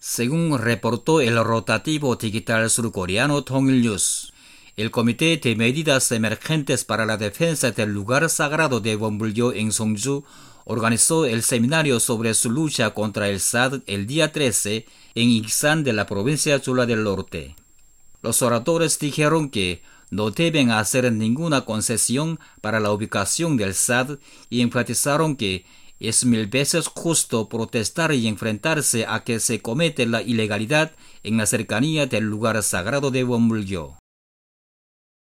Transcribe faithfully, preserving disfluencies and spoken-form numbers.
Según reportó el rotativo digital surcoreano Tongil-News, el Comité de Medidas Emergentes para la Defensa del Lugar Sagrado de Wonbulyo en Songju organizó el seminario sobre su lucha contra el S A D el día trece en Iksan de la provincia Chula del Norte. Los oradores dijeron que no deben hacer ninguna concesión para la ubicación del S A D y enfatizaron que es mil veces justo protestar y enfrentarse a que se comete la ilegalidad en la cercanía del lugar sagrado de Wonbulyo.